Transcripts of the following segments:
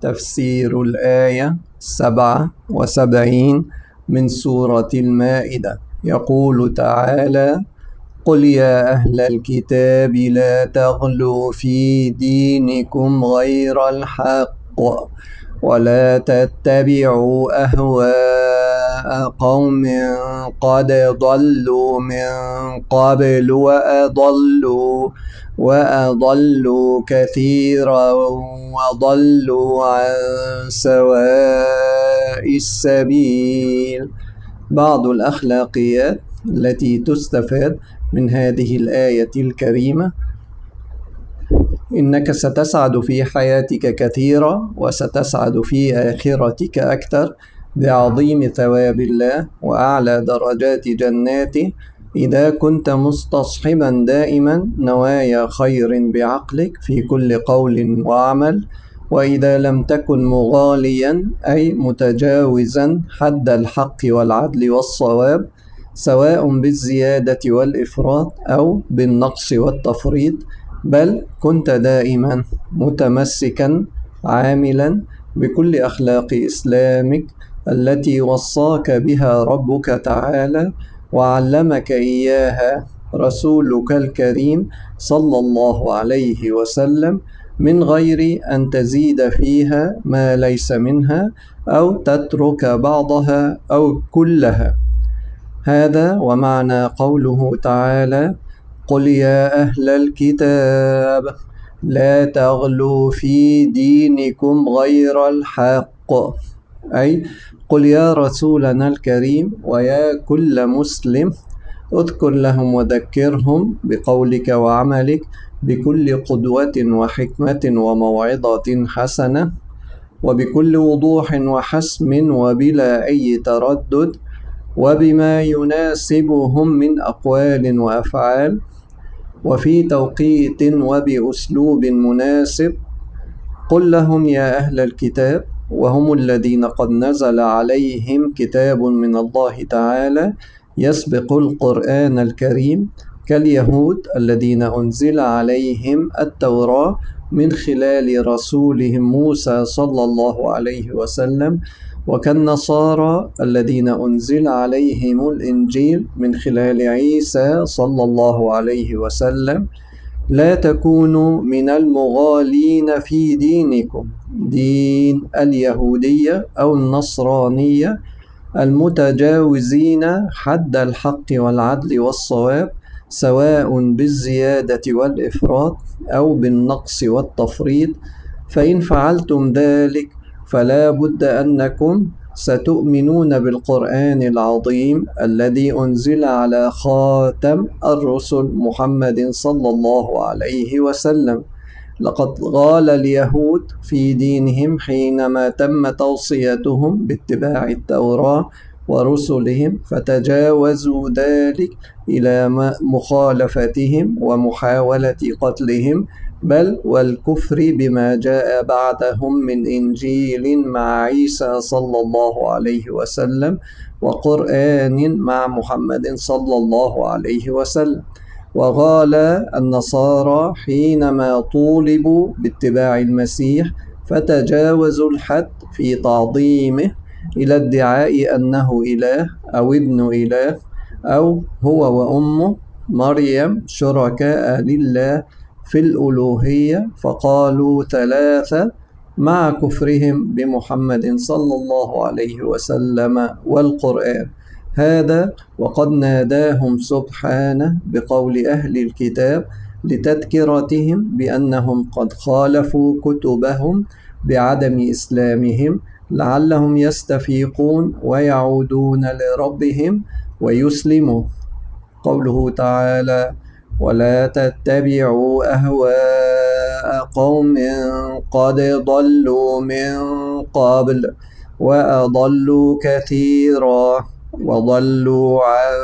تفسير الآية 77 من سورة المائدة. يقول تعالى: قل يا أهل الكتاب لا تغلوا في دينكم غير الحق ولا تتبعوا أهواء قوم قد ضلوا من قبل وأضلوا كثيرا وضلوا عن سواء السبيل. بعض الأخلاقيات التي تستفاد من هذه الآية الكريمة: إنك ستسعد في حياتك كثيرا وستسعد في آخرتك أكثر بعظيم ثواب الله وأعلى درجات جناته إذا كنت مستصحبا دائما نوايا خير بعقلك في كل قول وعمل، وإذا لم تكن مغاليا أي متجاوزا حد الحق والعدل والصواب، سواء بالزيادة والإفراط أو بالنقص والتفريط، بل كنت دائما متمسكا عاملا بكل أخلاق إسلامك التي وصاك بها ربك تعالى وعلمك إياها رسولك الكريم صلى الله عليه وسلم، من غير أن تزيد فيها ما ليس منها أو تترك بعضها أو كلها. هذا ومعنى قوله تعالى: قل يا أهل الكتاب لا تغلوا في دينكم غير الحق، أي قل يا رسولنا الكريم ويا كل مسلم، اذكر لهم وذكرهم بقولك وعملك بكل قدوة وحكمة وموعظة حسنة وبكل وضوح وحسم وبلا أي تردد وبما يناسبهم من أقوال وأفعال وفي توقيت وبأسلوب مناسب. قل لهم يا أهل الكتاب، وهم الذين قد نزل عليهم كتاب من الله تعالى يسبق القرآن الكريم، كاليهود الذين أنزل عليهم التوراة من خلال رسولهم موسى صلى الله عليه وسلم، وكالنصارى الذين أنزل عليهم الإنجيل من خلال عيسى صلى الله عليه وسلم. لا تكونوا من المغالين في دينكم، دين اليهودية أو النصرانية، المتجاوزين حد الحق والعدل والصواب، سواء بالزيادة والإفراط أو بالنقص والتفريط، فإن فعلتم ذلك فلا بد أنكم ستؤمنون بالقرآن العظيم الذي أنزل على خاتم الرسل محمد صلى الله عليه وسلم. لقد غال اليهود في دينهم حينما تم توصيتهم باتباع التوراة ورسلهم، فتجاوزوا ذلك إلى مخالفتهم ومحاولة قتلهم، بل والكفر بما جاء بعدهم من إنجيل مع عيسى صلى الله عليه وسلم وقرآن مع محمد صلى الله عليه وسلم. وغال النصارى حينما طولبوا باتباع المسيح فتجاوزوا الحد في تعظيمه إلى ادعاء أنه إله أو ابن إله أو هو وأمه مريم شركاء لله في الألوهية، فقالوا ثلاثة، مع كفرهم بمحمد صلى الله عليه وسلم والقرآن. هذا وقد ناداهم سبحانه بقول أهل الكتاب لتذكرتهم بأنهم قد خالفوا كتبهم بعدم إسلامهم، لعلهم يستفيقون ويعودون لربهم ويسلموا. قوله تعالى: ولا تتبعوا أهواء قوم قد ضلوا من قبل وأضلوا كثيرا وضلوا عن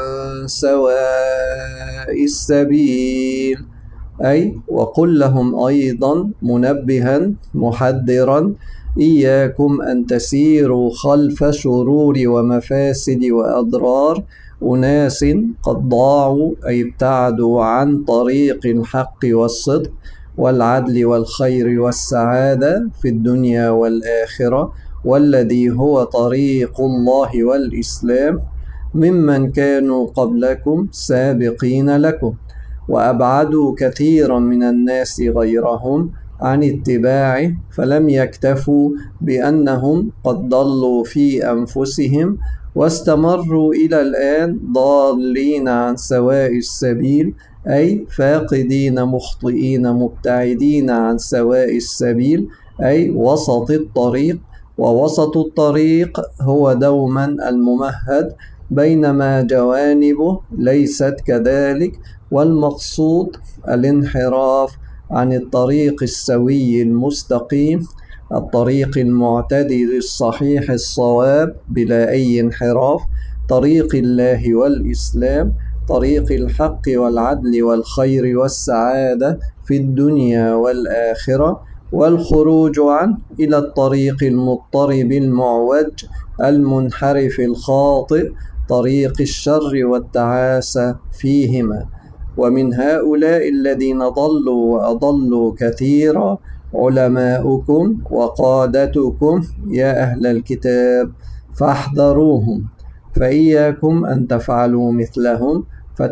سواء السبيل، أي وقل لهم أيضا منبها محذرا: إياكم أن تسيروا خلف شرور ومفاسد وأضرار أناس قد ضاعوا أي ابتعدوا عن طريق الحق والصدق والعدل والخير والسعادة في الدنيا والآخرة، والذي هو طريق الله والإسلام، ممن كانوا قبلكم سابقين لكم، وأبعدوا كثيرا من الناس غيرهم عن اتباعه، فلم يكتفوا بأنهم قد ضلوا في أنفسهم واستمروا إلى الآن ضالين عن سواء السبيل، أي فاقدين مخطئين مبتعدين عن سواء السبيل، أي وسط الطريق. ووسط الطريق هو دوما الممهد، بينما جوانبه ليست كذلك، والمقصود الانحراف عن الطريق السوي المستقيم، الطريق المعتدل الصحيح الصواب بلا أي انحراف، طريق الله والإسلام، طريق الحق والعدل والخير والسعادة في الدنيا والآخرة، والخروج عنه إلى الطريق المضطرب المعوج المنحرف الخاطئ، طريق الشر والتعاسة فيهما. ومن هؤلاء الذين ضلوا وأضلوا كثيرا علماؤكم وقادتكم يا أهل الكتاب، فاحذروهم، فإياكم أن تفعلوا مثلهم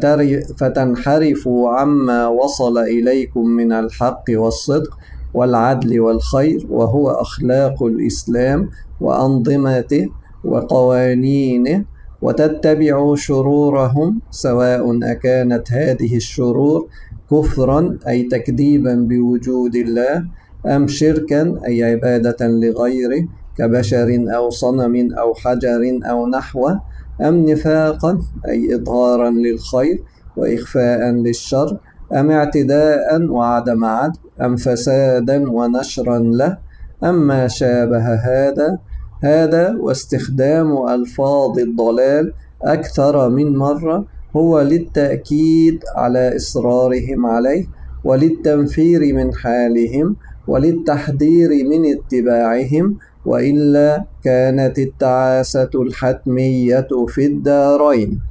فتنحرفوا عما وصل إليكم من الحق والصدق والعدل والخير، وهو أخلاق الإسلام وأنظمته وقوانينه، وتتبعوا شرورهم، سواء أكانت هذه الشرور كفرا أي تكذيبا بوجود الله، أم شركا أي عبادة لغيره كبشر أو صنم أو حجر أو نحوه، أم نفاقا أي إظهارا للخير وإخفاء للشر، أم اعتداء وعدم عدل، أم فسادا ونشرا له، أم ما شابه هذا واستخدام ألفاظ الضلال أكثر من مرة هو للتأكيد على إصرارهم عليه، وللتنفير من حالهم، وللتحذير من اتباعهم، وإلا كانت التعاسة الحتمية في الدارين.